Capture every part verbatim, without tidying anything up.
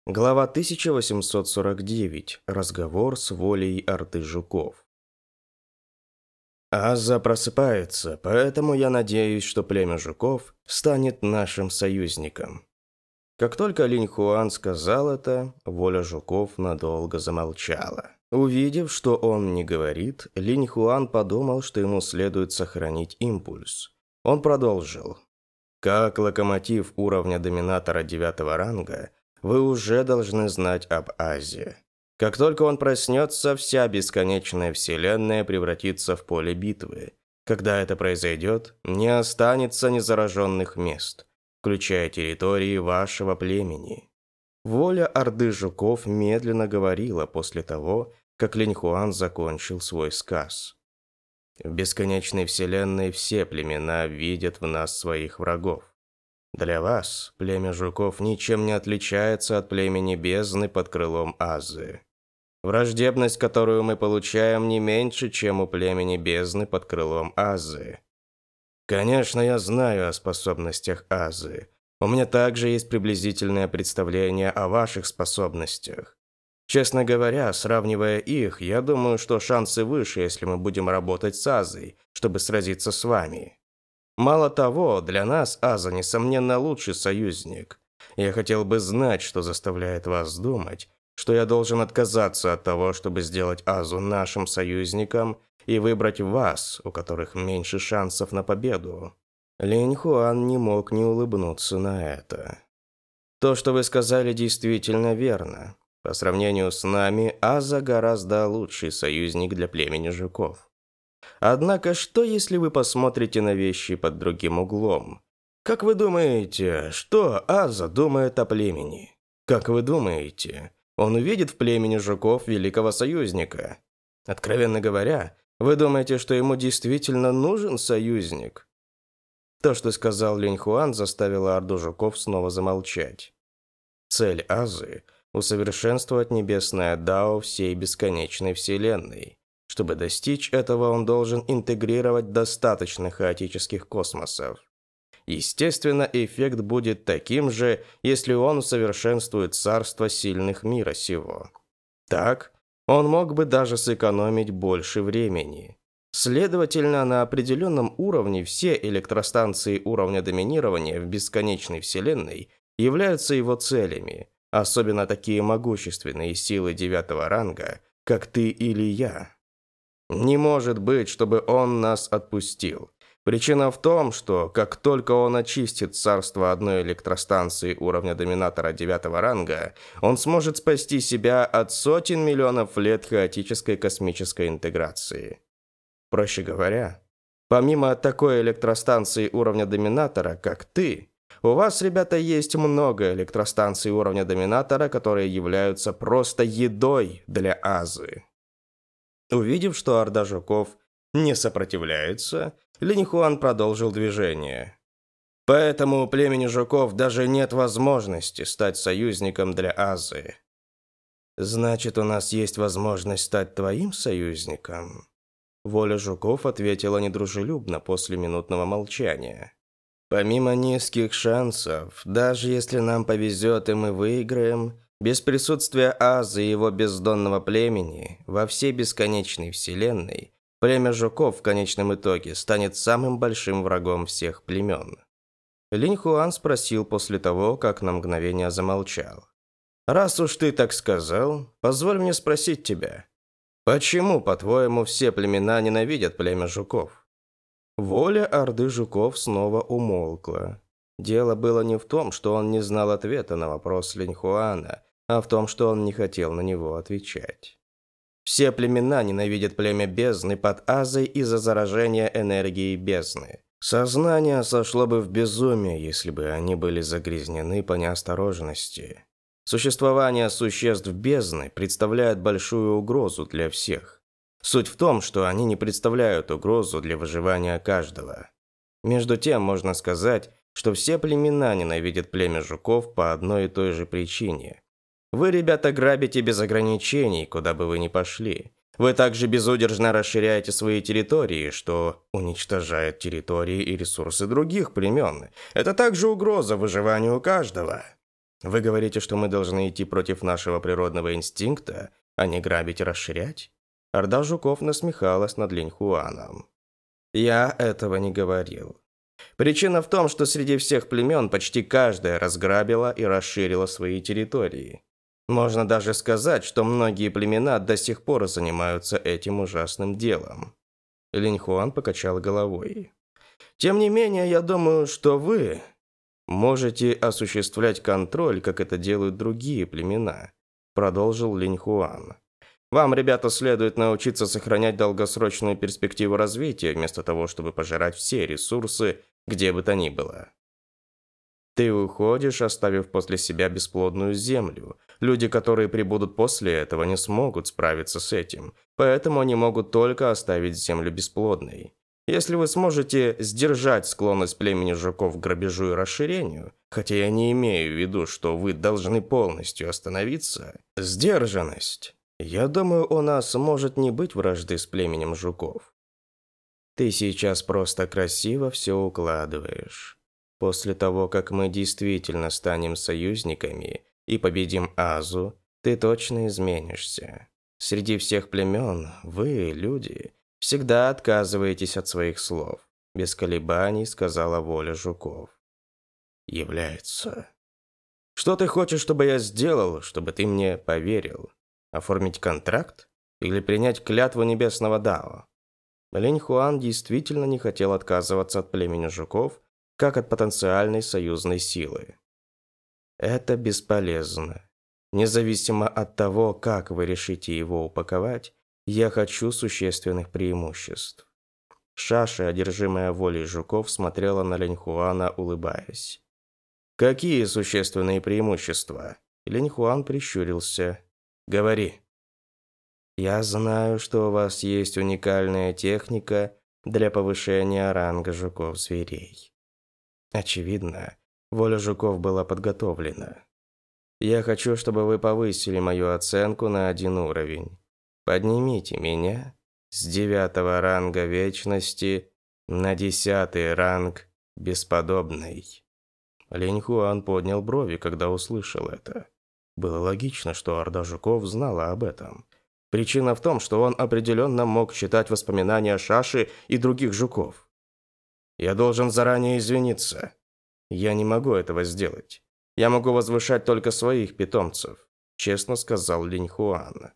Глава тысяча восемьсот сорок девять. Разговор с волей Орды Жуков. Аза просыпается, поэтому я надеюсь, что племя Жуков станет нашим союзником. Как только Линь Хуан сказал это, воля Жуков надолго замолчала. Увидев, что он не говорит, Линь Хуан подумал, что ему следует сохранить импульс. Он продолжил. Как локомотив уровня доминатора девятого ранга, вы уже должны знать об Азе. Как только он проснется, вся бесконечная вселенная превратится в поле битвы. Когда это произойдет, не останется незараженных мест, включая территории вашего племени. Воля Орды Жуков медленно говорила после того, как Линь Хуан закончил свой сказ. В бесконечной вселенной все племена видят в нас своих врагов. Для вас племя Жуков ничем не отличается от племени бездны под крылом Азы. Враждебность, которую мы получаем, не меньше, чем у племени бездны под крылом Азы. Конечно, я знаю о способностях Азы. У меня также есть приблизительное представление о ваших способностях. Честно говоря, сравнивая их, я думаю, что шансы выше, если мы будем работать с Азой, чтобы сразиться с вами. Мало того, для нас Аза, несомненно, лучший союзник. Я хотел бы знать, что заставляет вас думать, что я должен отказаться от того, чтобы сделать Азу нашим союзником и выбрать вас, у которых меньше шансов на победу. Линь Хуан не мог не улыбнуться на это. То, что вы сказали, действительно верно. По сравнению с нами, Аза гораздо лучший союзник для племени Жуков. Однако, что если вы посмотрите на вещи под другим углом? Как вы думаете, что Аза думает о племени? Как вы думаете, он увидит в племени Жуков великого союзника? Откровенно говоря, вы думаете, что ему действительно нужен союзник? То, что сказал Линь Хуан, заставило Орду Жуков снова замолчать. Цель Азы – усовершенствовать небесное дао всей бесконечной вселенной. Чтобы достичь этого, он должен интегрировать достаточно хаотических космосов. Естественно, эффект будет таким же, если он усовершенствует царство сильных мира сего. Так, он мог бы даже сэкономить больше времени. Следовательно, на определенном уровне все электростанции уровня доминирования в бесконечной вселенной являются его целями, особенно такие могущественные силы девятого ранга, как ты или я. Не может быть, чтобы он нас отпустил. Причина в том, что как только он очистит царство одной электростанции уровня доминатора девятого ранга, он сможет спасти себя от сотен миллионов лет хаотической космической интеграции. Проще говоря, помимо такой электростанции уровня доминатора, как ты, у вас, ребята, есть много электростанций уровня доминатора, которые являются просто едой для Азы. Увидев, что Орда Жуков не сопротивляется, Линь Хуан продолжил движение. Поэтому у племени Жуков даже нет возможности стать союзником для Азы. Значит, у нас есть возможность стать твоим союзником? Воля Жуков ответила недружелюбно после минутного молчания. Помимо низких шансов, даже если нам повезет и мы выиграем, без присутствия Азы и его бездонного племени во всей бесконечной вселенной, племя Жуков в конечном итоге станет самым большим врагом всех племен. Линь Хуан спросил после того, как на мгновение замолчал. «Раз уж ты так сказал, позволь мне спросить тебя, почему, по-твоему, все племена ненавидят племя Жуков?» Воля Орды Жуков снова умолкла. Дело было не в том, что он не знал ответа на вопрос Линь Хуана, а в том, что он не хотел на него отвечать. Все племена ненавидят племя бездны под Азой из-за заражения энергией бездны. Сознание сошло бы в безумие, если бы они были загрязнены по неосторожности. Существование существ бездны представляет большую угрозу для всех. Суть в том, что они не представляют угрозу для выживания каждого. Между тем, можно сказать, что все племена ненавидят племя Жуков по одной и той же причине. Вы, ребята, грабите без ограничений, куда бы вы ни пошли. Вы также безудержно расширяете свои территории, что уничтожает территории и ресурсы других племен. Это также угроза выживанию каждого. Вы говорите, что мы должны идти против нашего природного инстинкта, а не грабить и расширять? Орда жуков насмехалась над Линьхуаном. Я этого не говорил. Причина в том, что среди всех племен почти каждая разграбила и расширила свои территории. Можно даже сказать, что многие племена до сих пор занимаются этим ужасным делом. Линьхуан покачал головой. Тем не менее, я думаю, что вы можете осуществлять контроль, как это делают другие племена, продолжил Линьхуан. Вам, ребята, следует научиться сохранять долгосрочную перспективу развития, вместо того, чтобы пожирать все ресурсы, где бы то ни было. Ты уходишь, оставив после себя бесплодную землю. Люди, которые прибудут после этого, не смогут справиться с этим, поэтому они могут только оставить землю бесплодной. Если вы сможете сдержать склонность племени жуков к грабежу и расширению, хотя я не имею в виду, что вы должны полностью остановиться, сдержанность. Я думаю, у нас может не быть вражды с племенем жуков. Ты сейчас просто красиво все укладываешь. После того, как мы действительно станем союзниками и победим Азу, ты точно изменишься. Среди всех племен вы, люди, всегда отказываетесь от своих слов. Без колебаний сказала воля жуков. Является. Что ты хочешь, чтобы я сделал, чтобы ты мне поверил? Оформить контракт? Или принять клятву небесного Дао? Линьхуан действительно не хотел отказываться от племени жуков, как от потенциальной союзной силы. Это бесполезно. Независимо от того, как вы решите его упаковать, я хочу существенных преимуществ. Шаша, одержимая волей жуков, смотрела на Линьхуана, улыбаясь. «Какие существенные преимущества?» Линьхуан прищурился. «Говори». «Я знаю, что у вас есть уникальная техника для повышения ранга жуков-зверей». Очевидно, воля жуков была подготовлена. «Я хочу, чтобы вы повысили мою оценку на один уровень. Поднимите меня с девятого ранга вечности на десятый ранг бесподобный». Линьхуан поднял брови, когда услышал это. Было логично, что Орда жуков знала об этом. Причина в том, что он определенно мог читать воспоминания Шаши и других жуков. «Я должен заранее извиниться. Я не могу этого сделать. Я могу возвышать только своих питомцев», честно сказал Линьхуан.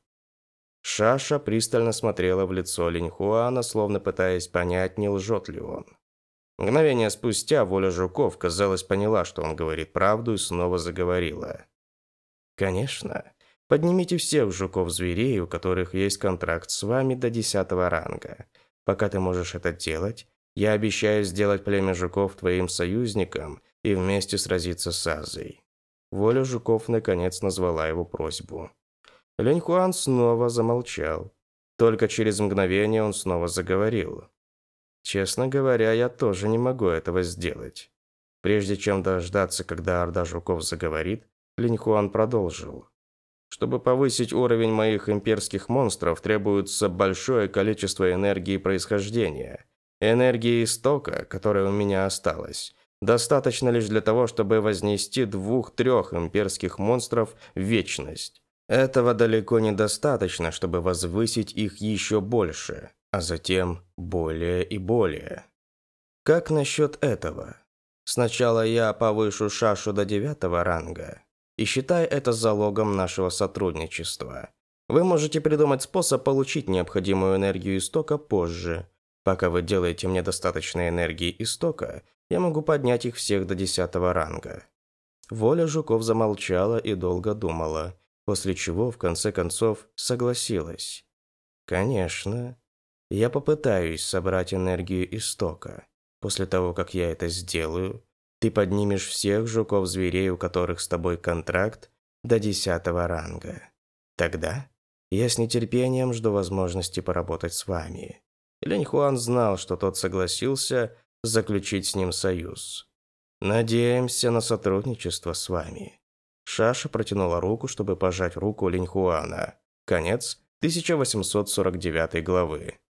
Шаша пристально смотрела в лицо Линьхуана, словно пытаясь понять, не лжет ли он. Мгновение спустя воля жуков, казалось, поняла, что он говорит правду, и снова заговорила. «Конечно. Поднимите всех жуков-зверей, у которых есть контракт с вами, до десятого ранга. Пока ты можешь это делать, я обещаю сделать племя жуков твоим союзником и вместе сразиться с Азой». Воля жуков наконец назвала его просьбу. Линьхуан снова замолчал. Только через мгновение он снова заговорил. «Честно говоря, я тоже не могу этого сделать». Прежде чем дождаться, когда Орда жуков заговорит, Линьхуан продолжил. «Чтобы повысить уровень моих имперских монстров, требуется большое количество энергии происхождения. Энергии истока, которая у меня осталась, достаточно лишь для того, чтобы вознести двух-трех имперских монстров в вечность. Этого далеко недостаточно, чтобы возвысить их еще больше, а затем более и более. Как насчет этого? Сначала я повышу Шашу до девятого ранга, и считай это залогом нашего сотрудничества. Вы можете придумать способ получить необходимую энергию истока позже. Пока вы делаете мне достаточно энергии истока, я могу поднять их всех до десятого ранга». Воля жуков замолчала и долго думала, после чего, в конце концов, согласилась. «Конечно. Я попытаюсь собрать энергию истока. После того, как я это сделаю, ты поднимешь всех жуков-зверей, у которых с тобой контракт, до десятого ранга. Тогда я с нетерпением жду возможности поработать с вами». Линьхуан знал, что тот согласился заключить с ним союз. «Надеемся на сотрудничество с вами». Шаша протянула руку, чтобы пожать руку Линьхуана. Конец тысяча восемьсот сорок девятой главы.